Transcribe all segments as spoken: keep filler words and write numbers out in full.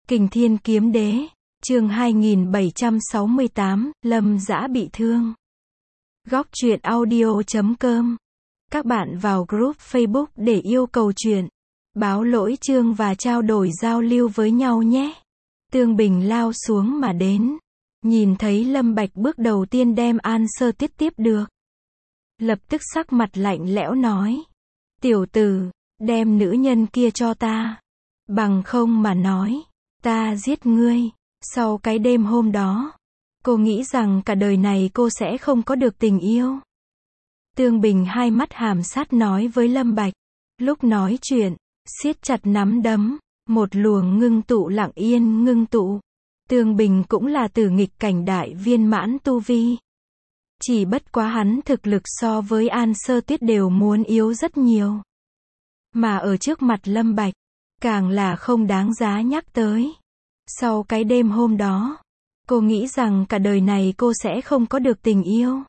Kình Thiên Kiếm Đế, chương hai nghìn bảy trăm sáu mươi tám, Lâm Dã bị thương. Góc truyện audio chấm com. Các bạn vào group Facebook để yêu cầu truyện, báo lỗi chương và trao đổi giao lưu với nhau nhé. Tương Bình lao xuống mà đến. Nhìn thấy Lâm Bạch bước đầu tiên đem An Sơ Tuyết tiếp được. Lập tức sắc mặt lạnh lẽo nói. Tiểu tử, đem nữ nhân kia cho ta. Bằng không mà nói, ta giết ngươi. Sau cái đêm hôm đó, cô nghĩ rằng cả đời này cô sẽ không có được tình yêu. Tương Bình hai mắt hàm sát nói với Lâm Bạch. Lúc nói chuyện, siết chặt nắm đấm, một luồng ngưng tụ lặng yên ngưng tụ. Tương Bình cũng là tử nghịch cảnh đại viên mãn tu vi. Chỉ bất quá hắn thực lực so với An Sơ Tuyết đều muốn yếu rất nhiều. Mà ở trước mặt Lâm Bạch, càng là không đáng giá nhắc tới. Sau cái đêm hôm đó, cô nghĩ rằng cả đời này cô sẽ không có được tình yêu.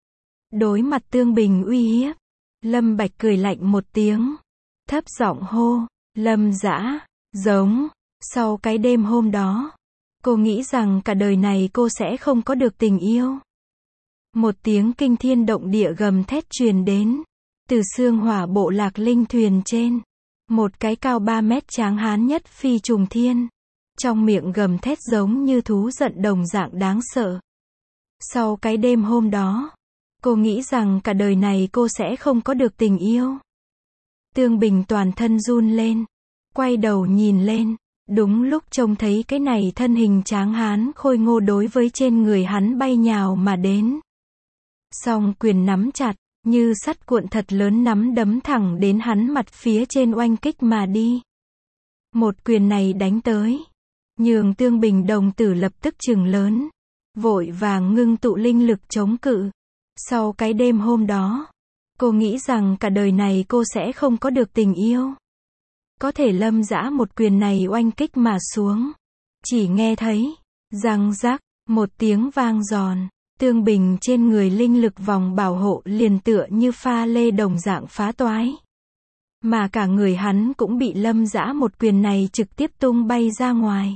Đối mặt Tương Bình uy hiếp, Lâm Bạch cười lạnh một tiếng, thấp giọng hô, Lâm Dã, giống. Sau cái đêm hôm đó, cô nghĩ rằng cả đời này cô sẽ không có được tình yêu. Một tiếng kinh thiên động địa gầm thét truyền đến, từ xương hỏa bộ lạc linh thuyền trên, một cái cao ba mét tráng hán nhất phi trùng thiên, trong miệng gầm thét giống như thú giận đồng dạng đáng sợ. Sau cái đêm hôm đó, cô nghĩ rằng cả đời này cô sẽ không có được tình yêu. Tương Bình toàn thân run lên, quay đầu nhìn lên, đúng lúc trông thấy cái này thân hình tráng hán khôi ngô đối với trên người hắn bay nhào mà đến. Song quyền nắm chặt, như sắt cuộn thật lớn nắm đấm thẳng đến hắn mặt phía trên oanh kích mà đi. Một quyền này đánh tới, nhường Tương Bình đồng tử lập tức trừng lớn, vội vàng ngưng tụ linh lực chống cự. Sau cái đêm hôm đó, cô nghĩ rằng cả đời này cô sẽ không có được tình yêu. Có thể Lâm Dã một quyền này oanh kích mà xuống, chỉ nghe thấy răng rắc, một tiếng vang giòn. Tương Bình trên người linh lực vòng bảo hộ liền tựa như pha lê đồng dạng phá toái. Mà cả người hắn cũng bị Lâm Dã một quyền này trực tiếp tung bay ra ngoài.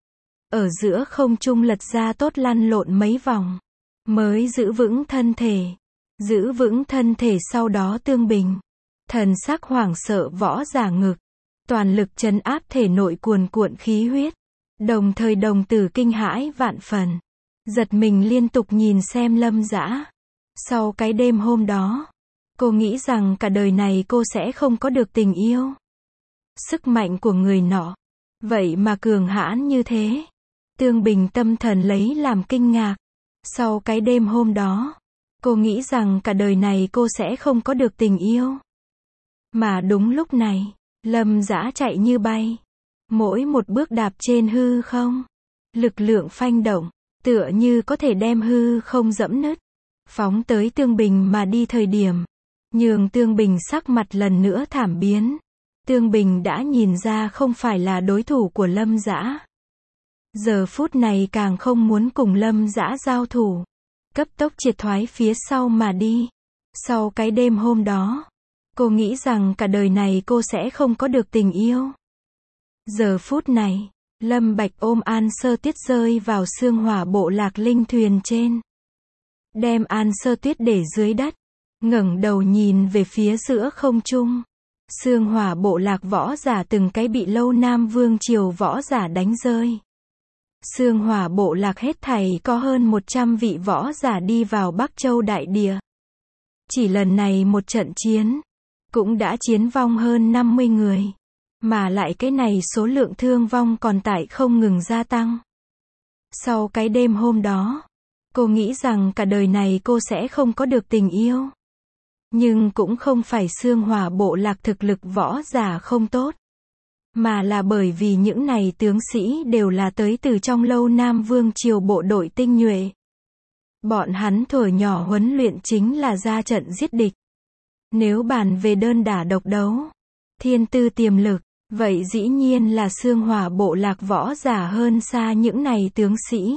Ở giữa không trung lật ra tốt lăn lộn mấy vòng, mới giữ vững thân thể. Giữ vững thân thể sau đó Tương Bình, thần sắc hoảng sợ võ giả ngực, toàn lực trấn áp thể nội cuồn cuộn khí huyết, đồng thời đồng tử kinh hãi vạn phần. Giật mình liên tục nhìn xem Lâm Dã. Sau cái đêm hôm đó, cô nghĩ rằng cả đời này cô sẽ không có được tình yêu. Sức mạnh của người nọ, vậy mà cường hãn như thế. Tương Bình tâm thần lấy làm kinh ngạc. Sau cái đêm hôm đó, cô nghĩ rằng cả đời này cô sẽ không có được tình yêu. Mà đúng lúc này, Lâm Dã chạy như bay. Mỗi một bước đạp trên hư không, lực lượng phanh động, tựa như có thể đem hư không dẫm nứt, phóng tới Tương Bình mà đi thời điểm, nhường Tương Bình sắc mặt lần nữa thảm biến. Tương Bình đã nhìn ra không phải là đối thủ của Lâm Dã. Giờ phút này càng không muốn cùng Lâm Dã giao thủ, cấp tốc triệt thoái phía sau mà đi. Sau cái đêm hôm đó, cô nghĩ rằng cả đời này cô sẽ không có được tình yêu. Giờ phút này, Lâm Bạch ôm An Sơ Tuyết rơi vào xương hỏa bộ lạc linh thuyền trên. Đem An Sơ Tuyết để dưới đất, ngẩng đầu nhìn về phía giữa không trung. Xương hỏa bộ lạc võ giả từng cái bị Lâu Nam Vương triều võ giả đánh rơi. Xương hỏa bộ lạc hết thảy có hơn một trăm vị võ giả đi vào Bắc Châu đại địa. Chỉ lần này một trận chiến, cũng đã chiến vong hơn năm mươi người. Mà lại cái này số lượng thương vong còn tại không ngừng gia tăng. Sau cái đêm hôm đó, cô nghĩ rằng cả đời này cô sẽ không có được tình yêu. Nhưng cũng không phải xương hỏa bộ lạc thực lực võ giả không tốt, mà là bởi vì những này tướng sĩ đều là tới từ trong Lâu Nam Vương triều bộ đội tinh nhuệ. Bọn hắn thuở nhỏ huấn luyện chính là ra trận giết địch. Nếu bàn về đơn đả độc đấu, thiên tư tiềm lực, vậy dĩ nhiên là xương hỏa bộ lạc võ giả hơn xa những này tướng sĩ.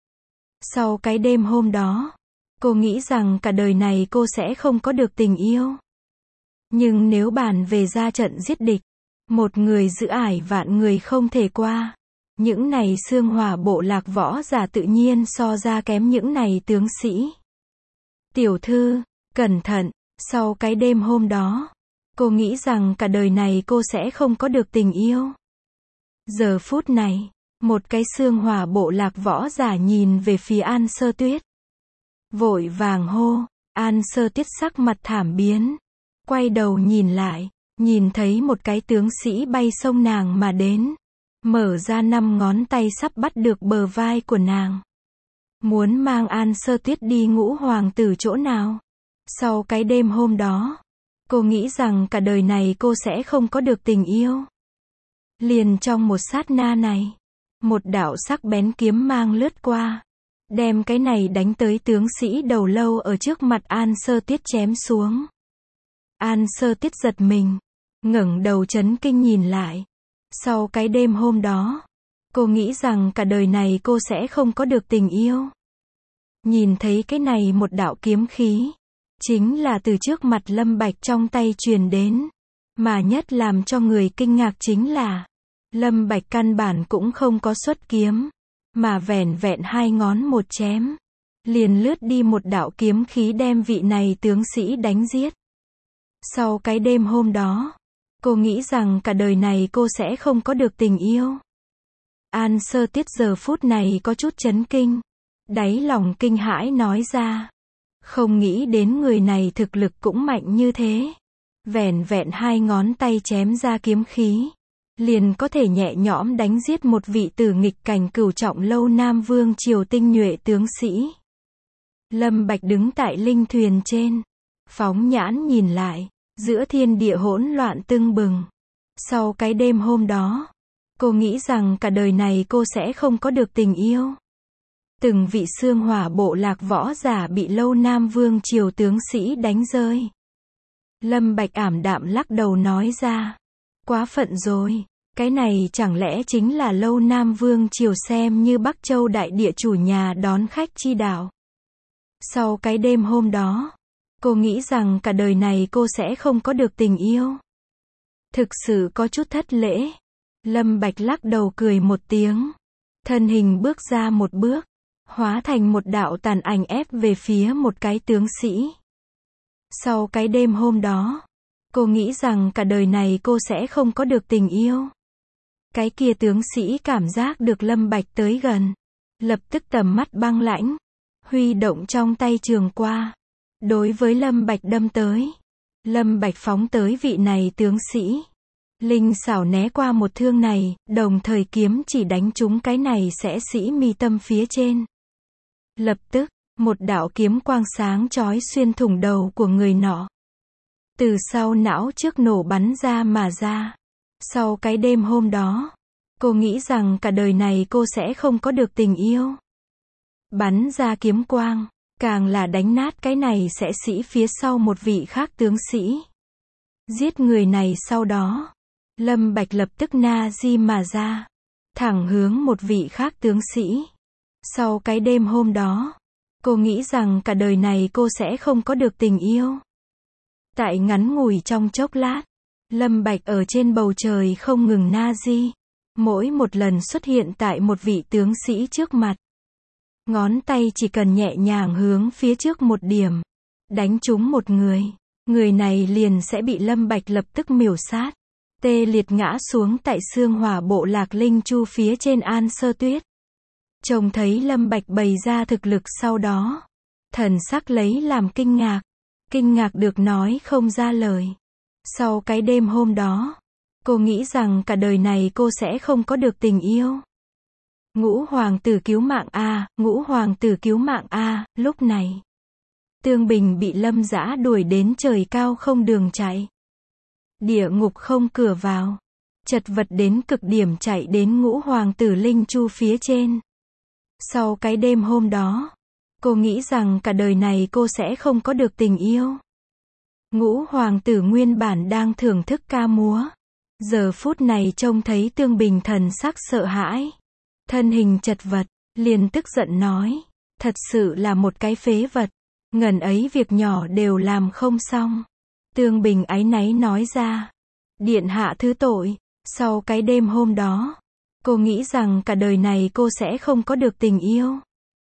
Sau cái đêm hôm đó, cô nghĩ rằng cả đời này cô sẽ không có được tình yêu. Nhưng nếu bàn về ra trận giết địch, một người giữ ải vạn người không thể qua. Những này xương hỏa bộ lạc võ giả tự nhiên so ra kém những này tướng sĩ. Tiểu thư, cẩn thận, sau cái đêm hôm đó, cô nghĩ rằng cả đời này cô sẽ không có được tình yêu. Giờ phút này, một cái xương hỏa bộ lạc võ giả nhìn về phía An Sơ Tuyết. Vội vàng hô, An Sơ Tuyết sắc mặt thảm biến. Quay đầu nhìn lại, nhìn thấy một cái tướng sĩ bay sông nàng mà đến. Mở ra năm ngón tay sắp bắt được bờ vai của nàng. Muốn mang An Sơ Tuyết đi Ngũ Hoàng tử chỗ nào? Sau cái đêm hôm đó, cô nghĩ rằng cả đời này cô sẽ không có được tình yêu. Liền trong một sát na này, một đạo sắc bén kiếm mang lướt qua, đem cái này đánh tới tướng sĩ đầu lâu ở trước mặt An Sơ Tuyết chém xuống. An Sơ Tuyết giật mình, ngẩng đầu chấn kinh nhìn lại. Sau cái đêm hôm đó, cô nghĩ rằng cả đời này cô sẽ không có được tình yêu. Nhìn thấy cái này một đạo kiếm khí, chính là từ trước mặt Lâm Bạch trong tay truyền đến. Mà nhất làm cho người kinh ngạc chính là, Lâm Bạch căn bản cũng không có xuất kiếm, mà vẻn vẹn hai ngón một chém, liền lướt đi một đạo kiếm khí đem vị này tướng sĩ đánh giết. Sau cái đêm hôm đó, cô nghĩ rằng cả đời này cô sẽ không có được tình yêu. An Sơ Tuyết giờ phút này có chút chấn kinh, đáy lòng kinh hãi nói ra. Không nghĩ đến người này thực lực cũng mạnh như thế. Vẻn vẹn hai ngón tay chém ra kiếm khí, liền có thể nhẹ nhõm đánh giết một vị tử nghịch cảnh cửu trọng lâu Nam Vương triều tinh nhuệ tướng sĩ. Lâm Bạch đứng tại linh thuyền trên, phóng nhãn nhìn lại, giữa thiên địa hỗn loạn tưng bừng. Sau cái đêm hôm đó, cô nghĩ rằng cả đời này cô sẽ không có được tình yêu. Từng vị xương hỏa bộ lạc võ giả bị lâu Nam Vương triều tướng sĩ đánh rơi. Lâm Bạch ảm đạm lắc đầu nói ra. Quá phận rồi, cái này chẳng lẽ chính là lâu Nam Vương triều xem như Bắc Châu đại địa chủ nhà đón khách chi đạo. Sau cái đêm hôm đó, cô nghĩ rằng cả đời này cô sẽ không có được tình yêu. Thực sự có chút thất lễ. Lâm Bạch lắc đầu cười một tiếng. Thân hình bước ra một bước, hóa thành một đạo tàn ảnh ép về phía một cái tướng sĩ. Sau cái đêm hôm đó, cô nghĩ rằng cả đời này cô sẽ không có được tình yêu. Cái kia tướng sĩ cảm giác được Lâm Bạch tới gần, lập tức tầm mắt băng lãnh, huy động trong tay trường qua, đối với Lâm Bạch đâm tới. Lâm Bạch phóng tới vị này tướng sĩ, linh xảo né qua một thương này, đồng thời kiếm chỉ đánh trúng cái này sẽ sĩ mi tâm phía trên. Lập tức, một đạo kiếm quang sáng chói xuyên thủng đầu của người nọ. Từ sau não trước nổ bắn ra mà ra. Sau cái đêm hôm đó, cô nghĩ rằng cả đời này cô sẽ không có được tình yêu. Bắn ra kiếm quang, càng là đánh nát cái này sẽ sĩ phía sau một vị khác tướng sĩ. Giết người này sau đó, Lâm Bạch lập tức na di mà ra, thẳng hướng một vị khác tướng sĩ. Sau cái đêm hôm đó, cô nghĩ rằng cả đời này cô sẽ không có được tình yêu. Tại ngắn ngủi trong chốc lát, Lâm Bạch ở trên bầu trời không ngừng na di, mỗi một lần xuất hiện tại một vị tướng sĩ trước mặt. Ngón tay chỉ cần nhẹ nhàng hướng phía trước một điểm, đánh trúng một người, người này liền sẽ bị Lâm Bạch lập tức miểu sát, tê liệt ngã xuống tại xương hỏa bộ lạc linh chu phía trên An Sơ Tuyết. Trông thấy Lâm Bạch bày ra thực lực sau đó, thần sắc lấy làm kinh ngạc, kinh ngạc được nói không ra lời. Sau cái đêm hôm đó, cô nghĩ rằng cả đời này cô sẽ không có được tình yêu. Ngũ hoàng tử cứu mạng a, ngũ hoàng tử cứu mạng a, lúc này Tương Bình bị Lâm Dã đuổi đến trời cao không đường chạy, địa ngục không cửa vào, chật vật đến cực điểm chạy đến ngũ hoàng tử linh chu phía trên. Sau cái đêm hôm đó, cô nghĩ rằng cả đời này cô sẽ không có được tình yêu. Ngũ hoàng tử nguyên bản đang thưởng thức ca múa, giờ phút này trông thấy Tương Bình thần sắc sợ hãi, thân hình chật vật, liền tức giận nói, thật sự là một cái phế vật, ngần ấy việc nhỏ đều làm không xong. Tương Bình áy náy nói ra, điện hạ thứ tội. Sau cái đêm hôm đó, Cô nghĩ rằng cả đời này cô sẽ không có được tình yêu.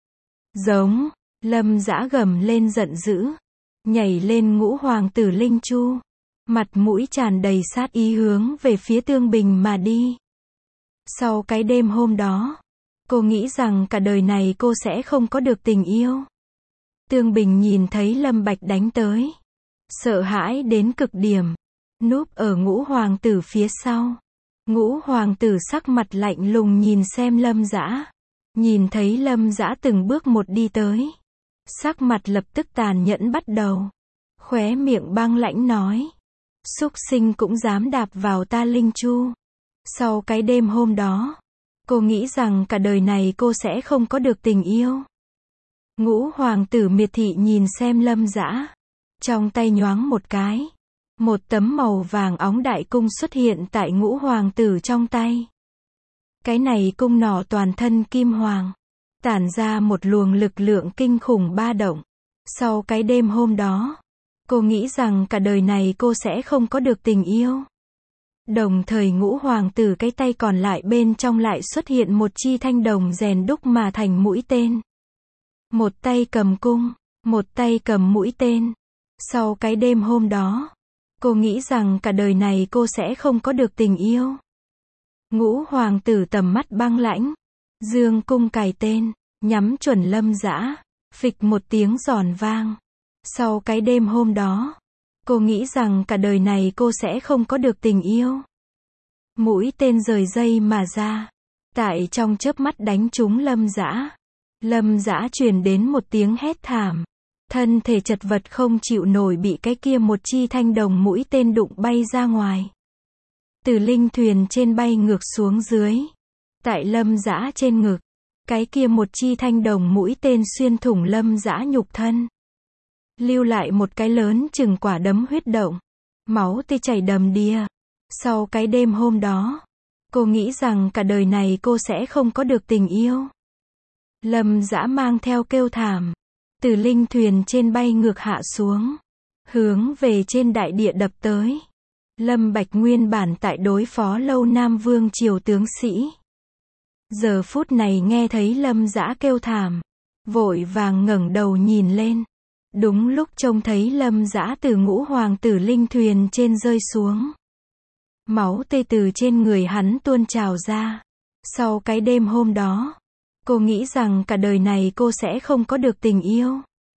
Giống, Lâm Dã gầm lên giận dữ, nhảy lên ngũ hoàng tử Linh Chu, mặt mũi tràn đầy sát ý hướng về phía Tương Bình mà đi. Sau cái đêm hôm đó, cô nghĩ rằng cả đời này cô sẽ không có được tình yêu. Tương Bình nhìn thấy Lâm Bạch đánh tới, sợ hãi đến cực điểm, núp ở ngũ hoàng tử phía sau. Ngũ hoàng tử sắc mặt lạnh lùng nhìn xem Lâm Dã, nhìn thấy Lâm Dã từng bước một đi tới, sắc mặt lập tức tàn nhẫn bắt đầu, khóe miệng băng lãnh nói, súc sinh cũng dám đạp vào ta Linh Chu. Sau cái đêm hôm đó, cô nghĩ rằng cả đời này cô sẽ không có được tình yêu. Ngũ hoàng tử miệt thị nhìn xem Lâm Dã, trong tay nhoáng một cái, một tấm màu vàng óng đại cung xuất hiện tại ngũ hoàng tử trong tay. Cái này cung nỏ toàn thân kim hoàng, tản ra một luồng lực lượng kinh khủng ba động. Sau cái đêm hôm đó, cô nghĩ rằng cả đời này cô sẽ không có được tình yêu. Đồng thời ngũ hoàng tử cái tay còn lại bên trong lại xuất hiện một chi thanh đồng rèn đúc mà thành mũi tên. Một tay cầm cung, một tay cầm mũi tên. Sau cái đêm hôm đó, cô nghĩ rằng cả đời này cô sẽ không có được tình yêu. Ngũ hoàng tử tầm mắt băng lãnh, dương cung cài tên, nhắm chuẩn Lâm Dã, phịch một tiếng giòn vang. Sau cái đêm hôm đó, cô nghĩ rằng cả đời này cô sẽ không có được tình yêu. Mũi tên rời dây mà ra, tại trong chớp mắt đánh trúng Lâm Dã. Lâm Dã truyền đến một tiếng hét thảm, thân thể chật vật không chịu nổi bị cái kia một chi thanh đồng mũi tên đụng bay ra ngoài. Từ linh thuyền trên bay ngược xuống dưới. Tại Lâm Dã trên ngực, cái kia một chi thanh đồng mũi tên xuyên thủng Lâm Dã nhục thân, lưu lại một cái lớn chừng quả đấm huyết động, máu tươi chảy đầm đìa. Sau cái đêm hôm đó, cô nghĩ rằng cả đời này cô sẽ không có được tình yêu. Lâm Dã mang theo kêu thảm, từ linh thuyền trên bay ngược hạ xuống, hướng về trên đại địa đập tới. Lâm Bạch nguyên bản tại đối phó Lâu Nam Vương triều tướng sĩ, giờ phút này nghe thấy Lâm Dã kêu thảm, vội vàng ngẩng đầu nhìn lên. Đúng lúc trông thấy Lâm Dã từ ngũ hoàng tử linh thuyền trên rơi xuống, máu tươi từ trên người hắn tuôn trào ra. Sau cái đêm hôm đó, cô nghĩ rằng cả đời này cô sẽ không có được tình yêu.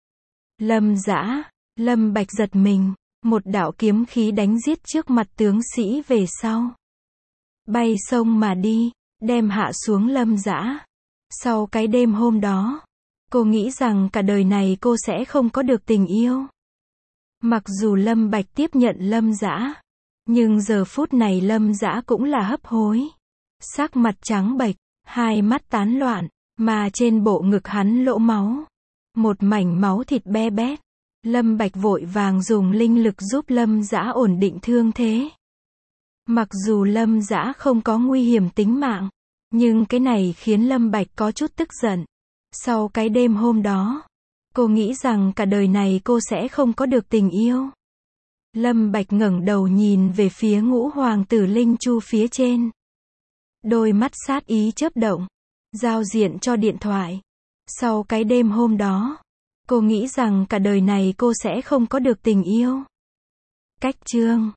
Lâm Dã, Lâm Bạch giật mình, một đạo kiếm khí đánh giết trước mặt tướng sĩ về sau, bay sông mà đi, đem hạ xuống Lâm Dã. Sau cái đêm hôm đó, cô nghĩ rằng cả đời này cô sẽ không có được tình yêu. Mặc dù Lâm Bạch tiếp nhận Lâm Dã, nhưng giờ phút này Lâm Dã cũng là hấp hối, sắc mặt trắng bệch, hai mắt tán loạn, mà trên bộ ngực hắn lỗ máu, một mảnh máu thịt be bét. Lâm Bạch vội vàng dùng linh lực giúp Lâm Dã ổn định thương thế. Mặc dù Lâm Dã không có nguy hiểm tính mạng, nhưng cái này khiến Lâm Bạch có chút tức giận. Sau cái đêm hôm đó, cô nghĩ rằng cả đời này cô sẽ không có được tình yêu. Lâm Bạch ngẩng đầu nhìn về phía ngũ hoàng tử Linh Chu phía trên, đôi mắt sát ý chớp động, giao diện cho điện thoại. Sau cái đêm hôm đó, cô nghĩ rằng cả đời này cô sẽ không có được tình yêu. Cách chương